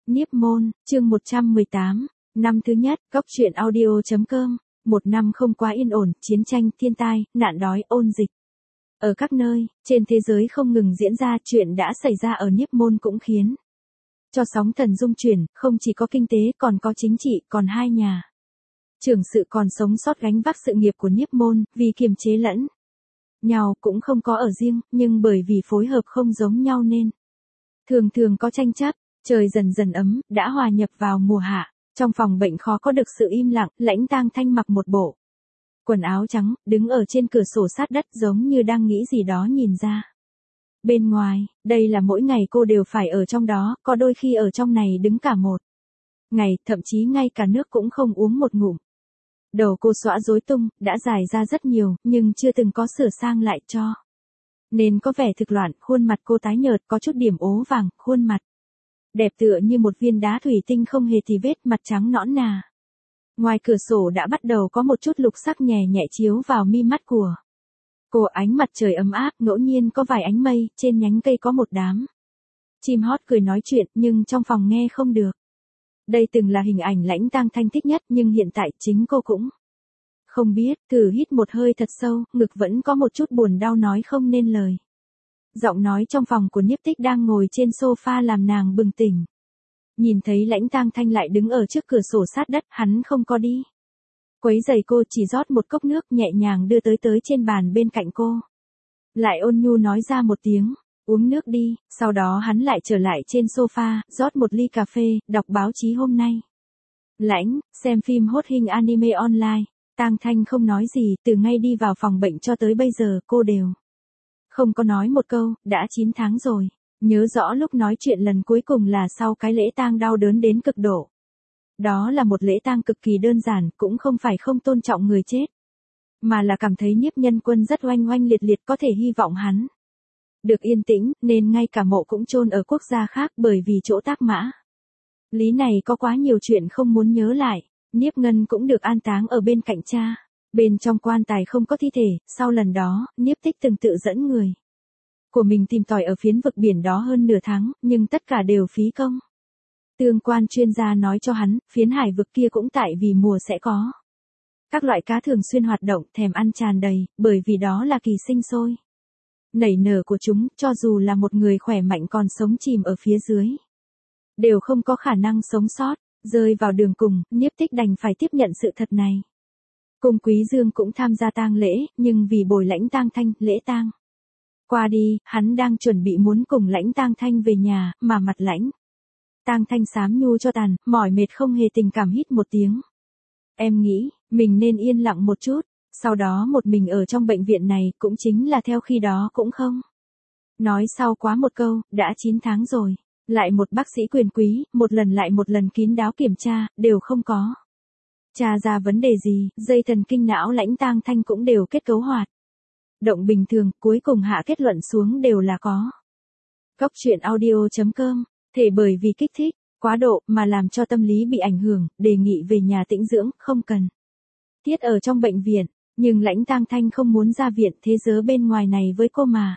Niếp môn, chương 118, năm thứ nhất, góc truyện audio.com, một năm không quá yên ổn, chiến tranh, thiên tai, nạn đói, ôn dịch. Ở các nơi, trên thế giới không ngừng diễn ra chuyện đã xảy ra ở Niếp môn cũng khiến cho sóng thần rung chuyển, không chỉ có kinh tế còn có chính trị, còn hai nhà. Trưởng sự còn sống sót gánh vác sự nghiệp của Niếp môn, vì kiềm chế lẫn nhau cũng không có ở riêng, nhưng bởi vì phối hợp không giống nhau nên thường có tranh chấp. Trời dần dần ấm, đã hòa nhập vào mùa hạ. Trong phòng bệnh khó có được sự im lặng, Lãnh Tang Thanh mặc một bộ quần áo trắng, đứng ở trên cửa sổ sát đất giống như đang nghĩ gì đó nhìn ra bên ngoài. Đây là mỗi ngày cô đều phải ở trong đó, có đôi khi ở trong này đứng cả một ngày, thậm chí ngay cả nước cũng không uống một ngụm. Đầu cô xõa rối tung, đã dài ra rất nhiều, nhưng chưa từng có sửa sang lại cho nên có vẻ thực loạn. Khuôn mặt cô tái nhợt, có chút điểm ố vàng, khuôn mặt đẹp tựa như một viên đá thủy tinh không hề tì vết, mặt trắng nõn nà. Ngoài cửa sổ đã bắt đầu có một chút lục sắc nhẹ nhẹ chiếu vào mi mắt của cô. Ánh mặt trời ấm áp, ngẫu nhiên có vài ánh mây, trên nhánh cây có một đám chim hót cười nói chuyện, nhưng trong phòng nghe không được. Đây từng là hình ảnh Lãnh Tang Thanh thích nhất, nhưng hiện tại chính cô cũng không biết. Thử hít một hơi thật sâu, ngực vẫn có một chút buồn đau nói không nên lời. Giọng nói trong phòng của Niếp Tích đang ngồi trên sofa làm nàng bừng tỉnh. Nhìn thấy Lãnh Tang Thanh lại đứng ở trước cửa sổ sát đất, hắn không có đi quấy giày cô, chỉ rót một cốc nước nhẹ nhàng đưa tới trên bàn bên cạnh cô. Lại ôn nhu nói ra một tiếng, uống nước đi. Sau đó hắn lại trở lại trên sofa, rót một ly cà phê, đọc báo chí hôm nay. Lãnh, xem phim hot hình anime online. Tang Thanh không nói gì, từ ngay đi vào phòng bệnh cho tới bây giờ cô đều không có nói một câu. Đã 9 tháng rồi. Nhớ rõ lúc nói chuyện lần cuối cùng là sau cái lễ tang đau đớn đến cực độ. Đó là một lễ tang cực kỳ đơn giản, cũng không phải không tôn trọng người chết, mà là cảm thấy Nhiếp Nhân Quân rất oanh oanh liệt liệt, có thể hy vọng hắn được yên tĩnh, nên ngay cả mộ cũng chôn ở quốc gia khác, bởi vì chỗ Tác Mã Lý này có quá nhiều chuyện không muốn nhớ lại. Niếp Ngân cũng được an táng ở bên cạnh cha. Bên trong quan tài không có thi thể. Sau lần đó, Niếp Tích từng tự dẫn người của mình tìm tòi ở phiến vực biển đó hơn nửa tháng, nhưng tất cả đều phí công. Tương quan chuyên gia nói cho hắn, phiến hải vực kia cũng tại vì mùa sẽ có các loại cá thường xuyên hoạt động, thèm ăn tràn đầy, bởi vì đó là kỳ sinh sôi nảy nở của chúng. Cho dù là một người khỏe mạnh còn sống chìm ở phía dưới, đều không có khả năng sống sót. Rơi vào đường cùng, Niếp Tích đành phải tiếp nhận sự thật này. Cung Quý Dương cũng tham gia tang lễ, nhưng vì bồi Lãnh Tang Thanh, lễ tang qua đi, hắn đang chuẩn bị muốn cùng Lãnh Tang Thanh về nhà, mà mặt Lãnh Tang Thanh xám nhu cho tàn, mỏi mệt không hề tình cảm hít một tiếng. Em nghĩ, mình nên yên lặng một chút, sau đó một mình ở trong bệnh viện này, cũng chính là theo khi đó cũng không nói sau quá một câu. Đã 9 tháng rồi. Lại một bác sĩ quyền quý, một lần lại một lần kín đáo kiểm tra, đều không có tra ra vấn đề gì. Dây thần kinh não Lãnh Tang Thanh cũng đều kết cấu hoạt động bình thường, cuối cùng hạ kết luận xuống đều là có. Góc truyện audio.com, thể bởi vì kích thích quá độ mà làm cho tâm lý bị ảnh hưởng, đề nghị về nhà tĩnh dưỡng, không cần thiết ở trong bệnh viện. Nhưng Lãnh Tang Thanh không muốn ra viện, thế giới bên ngoài này với cô mà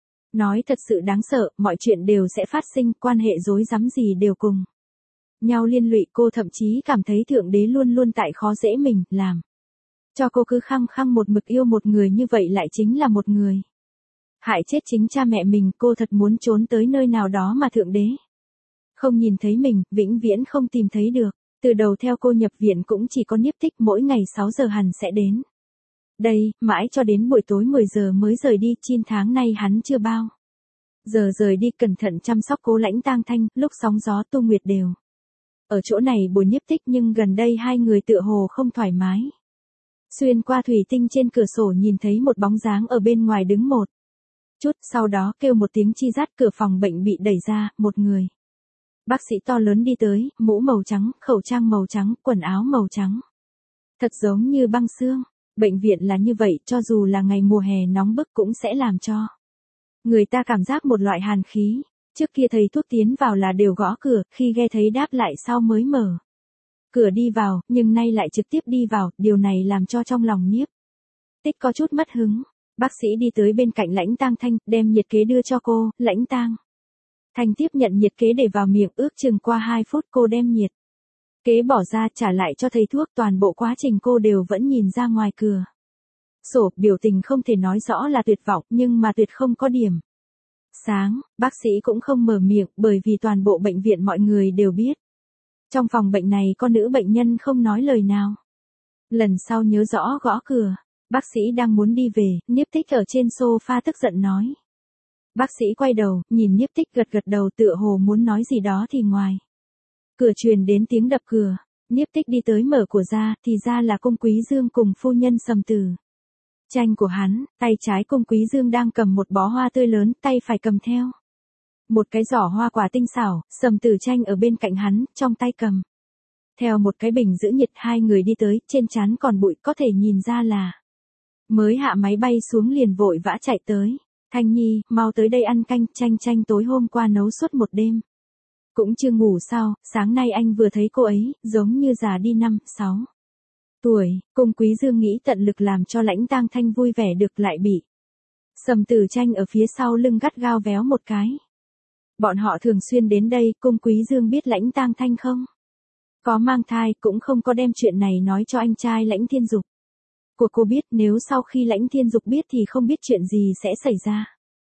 nói thật sự đáng sợ, mọi chuyện đều sẽ phát sinh, quan hệ rối rắm gì đều cùng nhau liên lụy. Cô thậm chí cảm thấy Thượng Đế luôn luôn tại khó dễ mình, làm cho cô cứ khăng khăng một mực yêu một người như vậy, lại chính là một người hại chết chính cha mẹ mình. Cô thật muốn trốn tới nơi nào đó mà Thượng Đế không nhìn thấy mình, vĩnh viễn không tìm thấy được. Từ đầu theo cô nhập viện cũng chỉ có Niếp Tích, mỗi ngày 6 giờ hắn sẽ đến đây, mãi cho đến buổi tối 10 giờ mới rời đi. 9 tháng nay hắn chưa bao giờ rời đi, cẩn thận chăm sóc cố Lãnh Tang Thanh. Lúc sóng gió Tu Nguyệt đều ở chỗ này bồi Niếp Tích, nhưng gần đây hai người tựa hồ không thoải mái. Xuyên qua thủy tinh trên cửa sổ nhìn thấy một bóng dáng ở bên ngoài đứng một chút, sau đó kêu một tiếng chi rát, cửa phòng bệnh bị đẩy ra, một người bác sĩ to lớn đi tới, mũ màu trắng, khẩu trang màu trắng, quần áo màu trắng, thật giống như băng xương. Bệnh viện là như vậy, cho dù là ngày mùa hè nóng bức cũng sẽ làm cho người ta cảm giác một loại hàn khí. Trước kia thầy thuốc tiến vào là đều gõ cửa, khi nghe thấy đáp lại sau mới mở cửa đi vào, nhưng nay lại trực tiếp đi vào, điều này làm cho trong lòng Niếp Tích có chút mất hứng. Bác sĩ đi tới bên cạnh Lãnh Tang Thanh, đem nhiệt kế đưa cho cô. Lãnh Tang Thanh tiếp nhận nhiệt kế để vào miệng, ước chừng qua 2 phút cô đem nhiệt kế bỏ ra trả lại cho thầy thuốc, toàn bộ quá trình cô đều vẫn nhìn ra ngoài cửa sổ, biểu tình không thể nói rõ là tuyệt vọng nhưng mà tuyệt không có điểm sáng. Bác sĩ cũng không mở miệng bởi vì toàn bộ bệnh viện mọi người đều biết. Trong phòng bệnh này có nữ bệnh nhân không nói lời nào. Lần sau nhớ rõ gõ cửa. Bác sĩ đang muốn đi về, Niếp Tích ở trên sofa tức giận nói. Bác sĩ quay đầu, nhìn Niếp Tích gật gật đầu tựa hồ muốn nói gì đó thì ngoài cửa truyền đến tiếng đập cửa. Niếp Tích đi tới mở cửa ra, thì ra là Cung Quý Dương cùng phu nhân Sầm Tử Tranh của hắn. Tay trái Cung Quý Dương đang cầm một bó hoa tươi lớn, tay phải cầm theo một cái giỏ hoa quả tinh xảo. Sầm Tử Tranh ở bên cạnh hắn, trong tay cầm theo một cái bình giữ nhiệt. Hai người đi tới, trên trán còn bụi, có thể nhìn ra là mới hạ máy bay xuống liền vội vã chạy tới. Thanh Nhi, mau tới đây ăn canh. Tranh tối hôm qua nấu suốt một đêm cũng chưa ngủ sao, sáng nay anh vừa thấy cô ấy, giống như già đi 5-6 tuổi. Cung Quý Dương nghĩ tận lực làm cho Lãnh Tang Thanh vui vẻ được, lại bị Sầm Tử Tranh ở phía sau lưng gắt gao véo một cái. Bọn họ thường xuyên đến đây, Cung Quý Dương biết Lãnh Tang Thanh không có mang thai, cũng không có đem chuyện này nói cho anh trai Lãnh Thiên Dục của cô biết, nếu sau khi Lãnh Thiên Dục biết thì không biết chuyện gì sẽ xảy ra.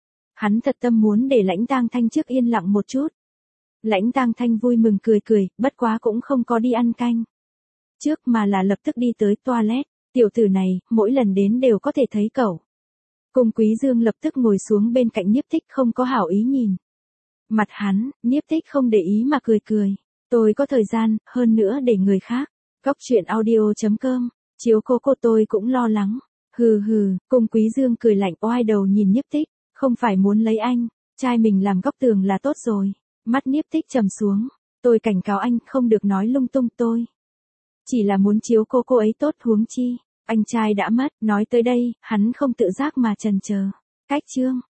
Hắn thật tâm muốn để Lãnh Tang Thanh trước yên lặng một chút. Lãnh Tang Thanh vui mừng cười, bất quá cũng không có đi ăn canh trước mà là lập tức đi tới toilet. Tiểu tử này, mỗi lần đến đều có thể thấy cậu. Cung Quý Dương lập tức ngồi xuống bên cạnh Niếp Tích, không có hảo ý nhìn mặt hắn. Niếp Tích không để ý mà cười. Tôi có thời gian, hơn nữa để người khác. Góc truyện audio.com, chiếu cô tôi cũng lo lắng. Hừ, Cung Quý Dương cười lạnh oai đầu nhìn Niếp Tích, không phải muốn lấy anh trai mình làm góc tường là tốt rồi. Mắt Niếp Tích trầm xuống. Tôi cảnh cáo anh, không được nói lung tung, tôi chỉ là muốn chiếu cô ấy tốt, huống chi anh trai đã mất. Nói tới đây, hắn không tự giác mà chần chờ. Cách chương